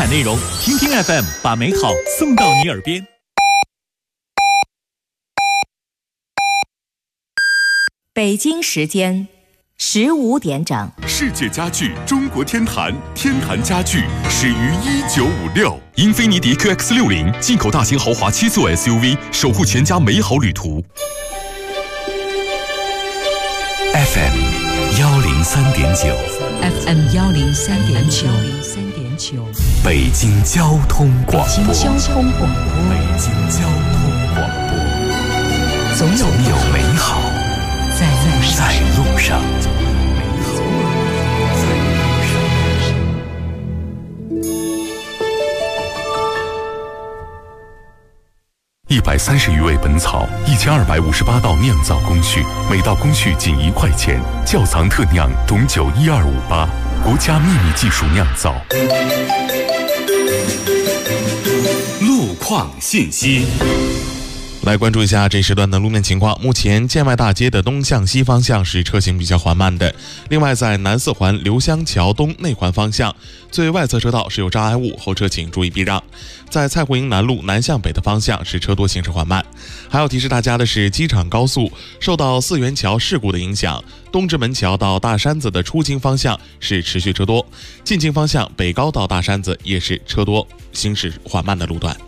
彩内容，听听 FM， 把美好送到你耳边。 北京时间15点整。 世界家具中国天坛，天坛家具始于1956。英菲尼迪 QX60 进口大型豪华7座 SUV， 守护全家美好旅途。FM 103.9 FM 103.9 北京交通广播。 北京交通广播。 总有美好在路上。130余味本草，1258道酿造工序，每道工序仅1块钱。窖藏特酿董酒12588，国家秘密技术酿造。路况信息。 来关注一下这时段的路面情况。目前建外大街的东向西方向是车行比较缓慢的。另外，在南四环刘香桥东内环方向最外侧车道是有障碍物，后车请注意避让。在蔡湖营南路南向北的方向是车多，行驶缓慢。还要提示大家的是，机场高速受到四元桥事故的影响，东直门桥到大山子的出京方向是持续车多，进京方向北高到大山子也是车多，行驶缓慢的路段。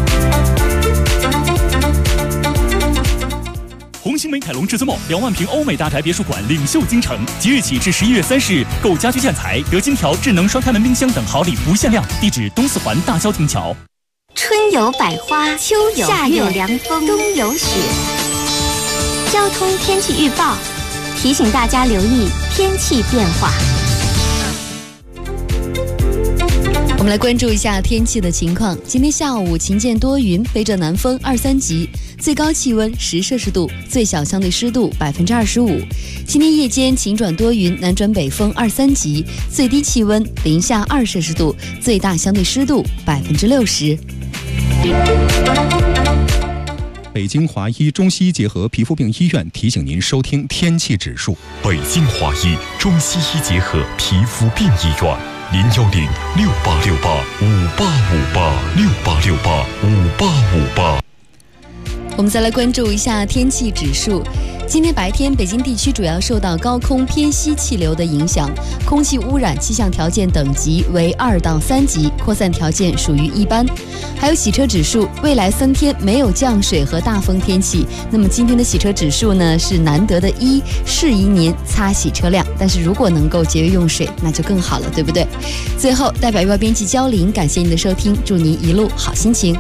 红星美凯龙至尊梦2万平欧美大宅别墅馆领袖京城，即日起至11月30日，购家居建材得金条、智能双开门冰箱等好礼不限量。地址东四环大萧亭桥。 春有百花，秋有夏有凉风，冬有雪。交通天气预报提醒大家留意天气变化。 我们来关注一下天气的情况。今天下午晴间多云，北转南风2、3级，最高气温10摄氏度，最小相对湿度25%。今天夜间晴转多云，南转北风2、3级，最低气温零下2摄氏度，最大相对湿度60%。 北京华医中西医结合皮肤病医院提醒您收听天气指数。 北京华医中西医结合皮肤病医院，0106868585858，68685858。 我们再来关注一下天气指数。今天白天，北京地区主要受到高空偏西气流的影响，空气污染气象条件等级为2到3级，扩散条件属于一般。还有洗车指数，未来3天没有降水和大风天气，那么今天的洗车指数呢是难得的1，适宜您擦洗车辆。但是如果能够节约用水，那就更好了，对不对？最后，代表预报编辑焦玲，感谢您的收听，祝您一路好心情。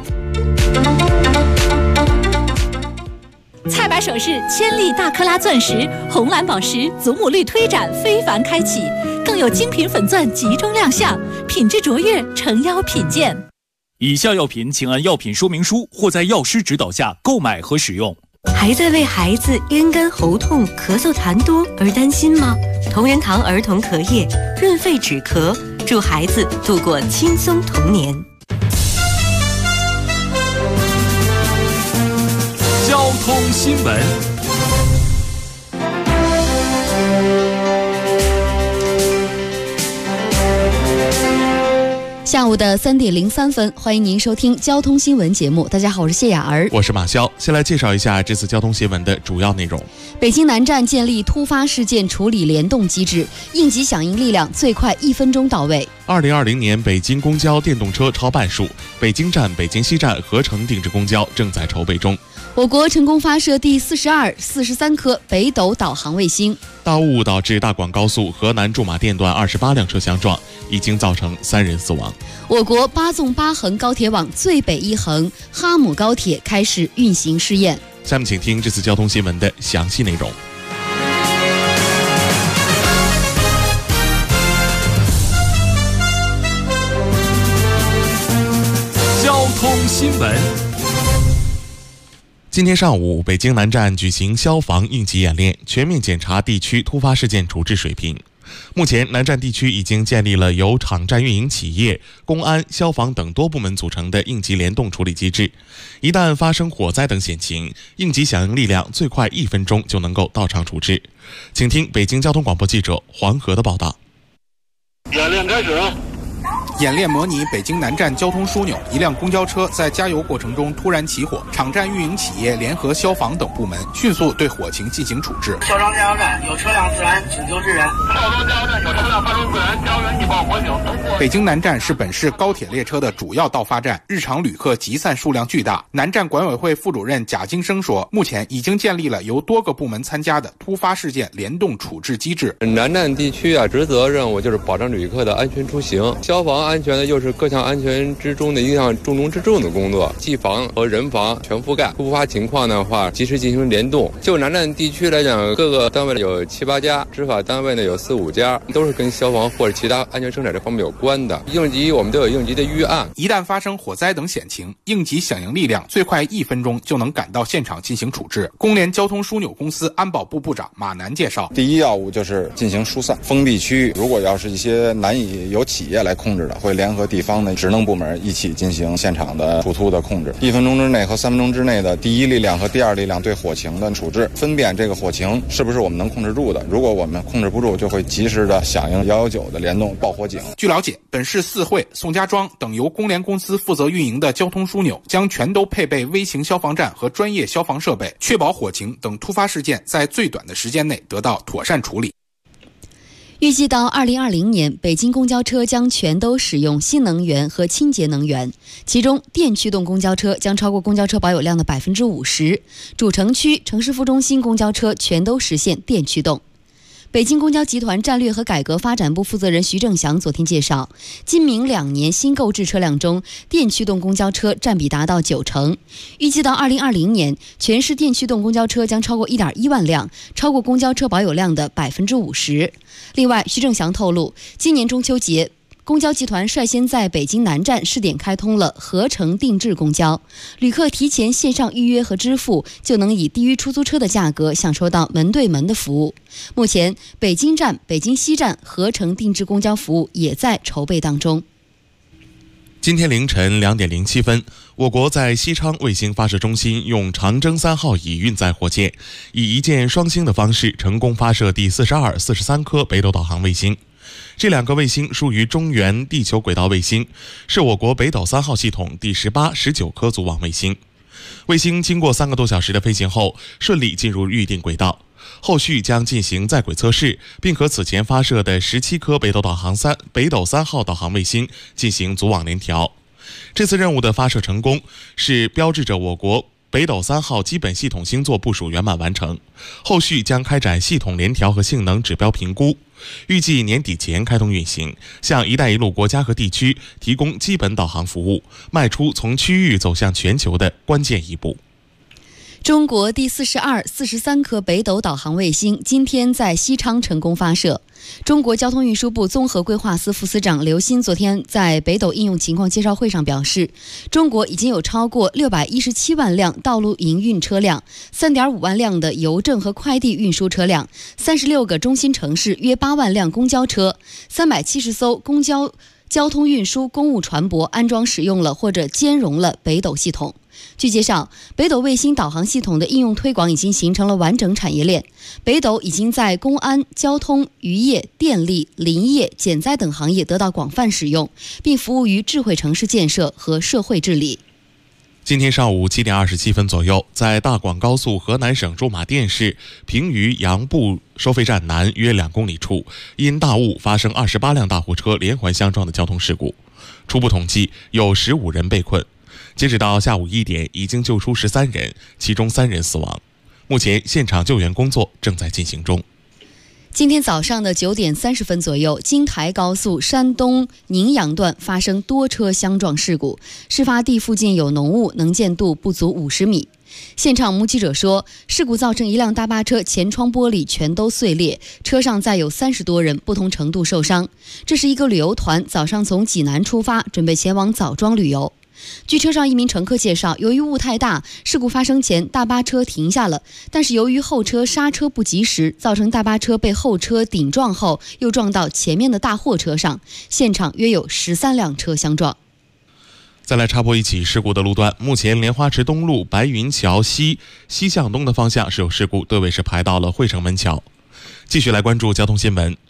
菜百首饰千粒大克拉钻石、红蓝宝石祖母绿推展非凡开启，更有精品粉钻集中亮相，品质卓越，诚邀品鉴。 以下药品请按药品说明书或在药师指导下购买和使用。 还在为孩子咽干喉痛、咳嗽痰多而担心吗？同仁堂儿童咳液润肺止咳，助孩子度过轻松童年。 交通新闻。 下午的3点03分，欢迎您收听交通新闻节目。大家好，我是谢雅儿， 我是马潇。先来介绍一下这次交通新闻的主要内容。 北京南站建立突发事件处理联动机制，应急响应力量最快1分钟到位。 2020年北京公交电动车超半数，北京站、北京西站合成定制公交正在筹备中。 我国成功发射第42、43颗北斗导航卫星。 大雾导致大广高速河南驻马店段28辆车相撞，已经造成3人死亡。 我国8纵8横高铁网最北一横哈姆高铁开始运行试验。 下面请听这次交通新闻的详细内容。 交通新闻。 今天上午，北京南站举行消防应急演练，全面检查地区突发事件处置水平。目前，南站地区已经建立了由场站运营企业、公安、消防等多部门组成的应急联动处理机制。一旦发生火灾等险情，应急响应力量最快1分钟就能够到场处置。请听北京交通广播记者黄河的报道。 演练开始。 演练模拟北京南站交通枢纽，一辆公交车在加油过程中突然起火，场站运营企业联合消防等部门迅速对火情进行处置。 孝庄加油站有车辆自燃，请求支援。 孝庄加油站有车辆发生自燃，加油员已报火警。 北京南站是本市高铁列车的主要到发站，日常旅客集散数量巨大。南站管委会副主任贾金生说，目前已经建立了由多个部门参加的突发事件联动处置机制。 南站地区职责任务就是保障旅客的安全出行，消防安全呢又是各项安全之中的一项重中之重的工作，机房和人防全覆盖。突发情况的话，及时进行联动。就南站地区来讲，各个单位有7、8家，执法单位呢有4、5家，都是跟消防或者其他安全生产这方面有关的。应急我们都有应急的预案， 一旦发生火灾等险情，应急响应力量最快1分钟就能赶到现场进行处置。工联交通枢纽公司安保部部长马南介绍， 第一要务就是进行疏散封闭区域，如果要是一些难以由企业来控制的，会联合地方的职能部门一起进行现场的突突的控制。1分钟之内和3分钟之内的第一力量和第二力量对火情的处置，分辨这个火情是不是我们能控制住的，如果我们控制不住，就会及时的响应119的联动报火警。据了解，本市4会、宋家庄等由工联公司负责运营的交通枢纽将全都配备微型消防站和专业消防设备，确保火情等突发事件在最短的时间内得到妥善处理。 预计到2020年，北京公交车将全都使用新能源和清洁能源，其中电驱动公交车将超过公交车保有量的50%，主城区、城市副中心公交车全都实现电驱动。北京公交集团战略和改革发展部负责人徐正祥昨天介绍，今明2年新购置车辆中，电驱动公交车占比达到90%。预计到2020年，全市电驱动公交车将超过1.1万辆，超过公交车保有量的50%。另外，徐正祥透露，今年中秋节，公交集团率先在北京南站试点开通了合成定制公交，旅客提前线上预约和支付，就能以低于出租车的价格享受到门对门的服务。目前，北京站、北京西站合成定制公交服务也在筹备当中。 今天凌晨2点07分，我国在西昌卫星发射中心用长征3号乙运载火箭，以一箭双星的方式成功发射第42、43颗北斗导航卫星。这2个卫星属于中原地球轨道卫星，是我国北斗3号系统第18、19颗组网卫星。卫星经过3个多小时的飞行后，顺利进入预定轨道，后续将进行在轨测试，并和此前发射的17颗北斗3号导航卫星进行组网联调。这次任务的发射成功，是标志着我国北斗3号基本系统星座部署圆满完成，后续将开展系统联调和性能指标评估，预计年底前开通运行，向“一带一路”国家和地区提供基本导航服务，迈出从区域走向全球的关键一步。 中国第42、43颗北斗导航卫星今天在西昌成功发射。中国交通运输部综合规划司副司长刘鑫昨天在北斗应用情况介绍会上表示，中国已经有超过617万辆道路营运车辆、3.5万辆的邮政和快递运输车辆、36个中心城市约8万辆公交车、370艘公交交通运输公务船舶安装使用了或者兼容了北斗系统。据介绍，北斗卫星导航系统的应用推广已经形成了完整产业链。北斗已经在公安、交通、渔业、电力、林业、减灾等行业得到广泛使用，并服务于智慧城市建设和社会治理。 今天上午7点27分左右，在大广高速河南省驻马店市平舆杨埠收费站南约2公里处，因大雾发生28辆大货车连环相撞的交通事故。初步统计，有15人被困。截止到下午1点，已经救出13人，其中3人死亡。目前现场救援工作正在进行中。 今天早上的9点30分左右，京台高速山东宁阳段发生多车相撞事故，事发地附近有浓雾，能见度不足50米。现场目击者说，事故造成一辆大巴车前窗玻璃全都碎裂，车上载有30多人，不同程度受伤。这是一个旅游团早上从济南出发，准备前往枣庄旅游。据车上一名乘客介绍，由于雾太大，事故发生前大巴车停下了，但是由于后车刹车不及时，造成大巴车被后车顶撞后又撞到前面的大货车上，现场约有13辆车相撞。 再来插播一起事故的路段，目前莲花池东路白云桥西向东的方向是有事故，队尾是排到了汇成门桥。继续来关注交通新闻。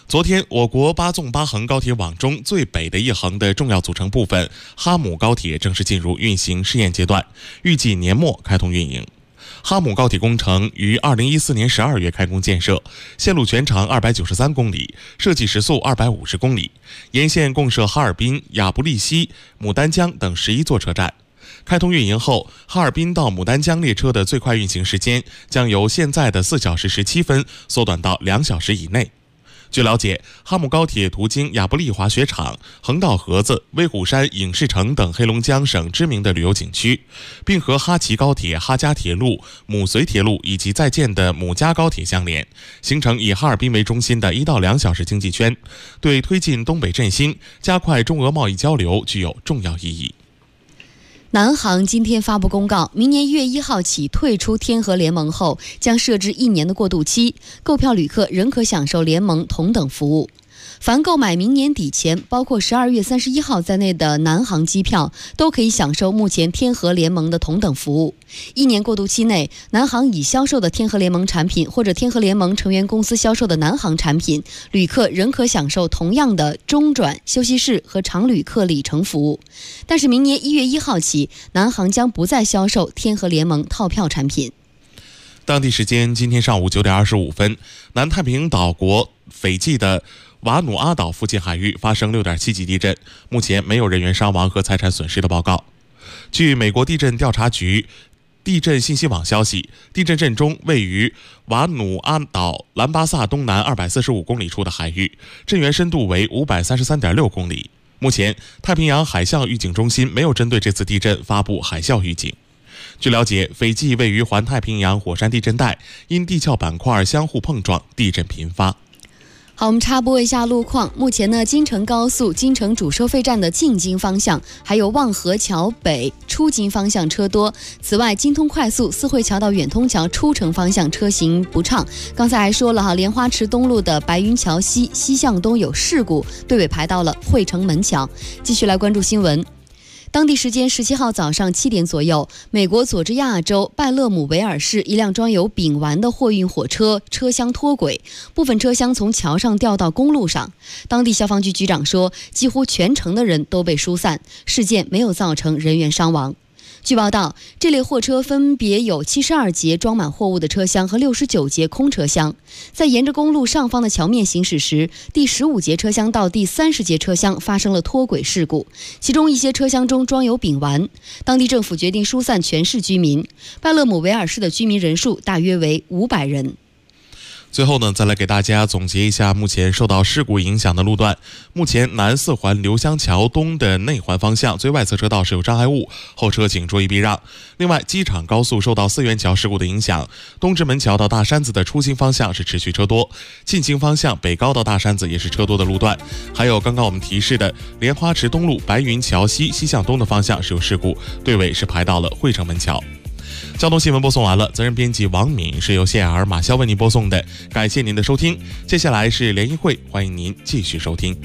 昨天，我国8纵8横高铁网中最北的一横的重要组成部分哈姆高铁正式进入运行试验阶段，预计年末开通运营。哈姆高铁工程于2014年12月开工建设，线路全长293公里，设计时速250公里，沿线共设哈尔滨、亚布力西、牡丹江等11座车站。开通运营后，哈尔滨到牡丹江列车的最快运行时间将由现在的4小时17分缩短到2小时以内。据了解，哈姆高铁途经亚布力滑雪场、横道河子、威虎山影视城等黑龙江省知名的旅游景区，并和哈齐高铁、哈嘉铁路、母绥铁路以及在建的母嘉高铁相连，形成以哈尔滨为中心的1到2小时经济圈，对推进东北振兴、加快中俄贸易交流具有重要意义。 南航今天发布公告，明年1月1号起退出天河联盟后，将设置1年的过渡期，购票旅客仍可享受联盟同等服务。凡购买明年底前包括12月31号在内的南航机票，都可以享受目前天河联盟的同等服务。1年过渡期内，南航已销售的天河联盟产品或者天河联盟成员公司销售的南航产品，旅客仍可享受同样的中转、休息室和常旅客里程服务。但是明年1月1号起，南航将不再销售天河联盟套票产品。 当地时间今天上午9点25分，南太平洋岛国斐济的瓦努阿岛附近海域发生6.7级地震，目前没有人员伤亡和财产损失的报告。据美国地震调查局地震信息网消息，地震震中位于瓦努阿岛兰巴萨东南245公里处的海域，震源深度为533.6公里。目前，太平洋海啸预警中心没有针对这次地震发布海啸预警。据了解，斐济位于环太平洋火山地震带，因地壳板块相互碰撞，地震频发。 好，我们插播一下路况。目前呢，京承高速京承主收费站的进京方向，还有望河桥北出京方向车多。此外，京通快速四惠桥到远通桥出城方向车行不畅。刚才还说了哈，莲花池东路的白云桥西西向东有事故，队尾排到了汇城门桥。继续来关注新闻。当地时间17号早上7点左右，美国佐治亚州拜勒姆维尔市一辆装有丙烷的货运火车车厢脱轨，部分车厢从桥上掉到公路上。当地消防局局长说，几乎全城的人都被疏散，事件没有造成人员伤亡。据报道，这类货车分别有72节装满货物的车厢和69节空车厢。在沿着公路上方的桥面行驶时，第15节车厢到第30节车厢发生了脱轨事故，其中一些车厢中装有丙烷。当地政府决定疏散全市居民。拜勒姆维尔市的居民人数大约为500人。 最后呢，再来给大家总结一下目前受到事故影响的路段。目前南4环刘香桥东的内环方向最外侧车道是有障碍物，后车请注意避让。另外，机场高速受到4元桥事故的影响，东直门桥到大山子的出行方向是持续车多，进行方向北高到大山子也是车多的路段。还有刚刚我们提示的莲花池东路白云桥西西向东的方向是有事故，队尾是排到了汇城门桥。交通新闻播送完了，责任编辑王敏，是由谢尔马潇为您播送的，感谢您的收听。接下来是联谊会，欢迎您继续收听。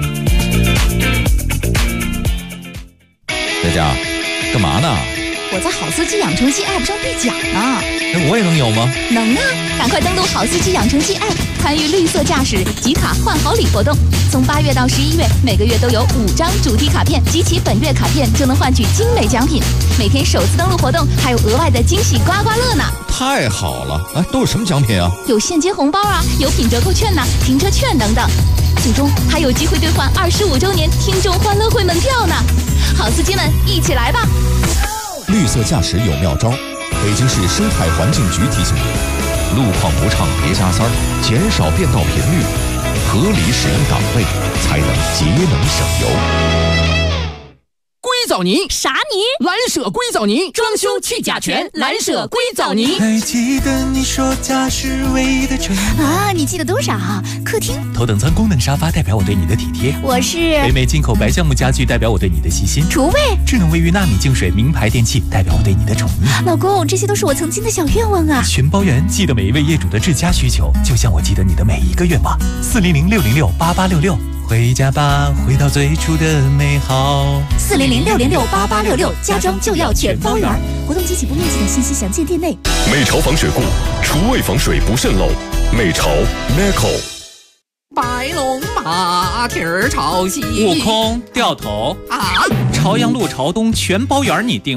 佳佳，干嘛呢？ 我在好司机养成记 App 上兑奖呢。 我也能有吗？ 能啊！赶快登录好司机养成记 App， 参与绿色驾驶集卡换好礼活动。从8月到11月，每个月都有5张主题卡片，集齐本月卡片就能换取精美奖品。每天首次登录活动还有额外的惊喜刮刮乐呢！ 太好了！哎，都有什么奖品啊？ 有现金红包啊，有品折扣券呐、停车券等等。最终还有机会兑换25周年听众欢乐会门票呢！好司机们，一起来吧！ 绿色驾驶有妙招，北京市生态环境局提醒您：路况不畅别加塞儿，减少变道频率，合理使用档位，才能节能省油。 硅藻泥啥泥？ 蓝舍硅藻泥，装修去甲醛，蓝舍硅藻泥。 还记得你说家是唯一的承诺啊？你记得多少？客厅头等舱功能沙发代表我对你的体贴， 我是北美进口白橡木家具代表我对你的细心， 厨卫智能卫浴纳米净水名牌电器代表我对你的宠溺。 老公，这些都是我曾经的小愿望啊！ 全包圆，记得每一位业主的至佳需求，就像我记得你的每一个愿望。400-606-8866，回家吧，回到最初的美好。 400-606-8866，家装就要全包圆。活动及起步面积等信息详见店内。 美巢防水固，厨卫防水不渗漏。美巢 Neco。 白龙马蹄儿朝西， 悟空掉头啊！ 朝阳路朝东全包圆你定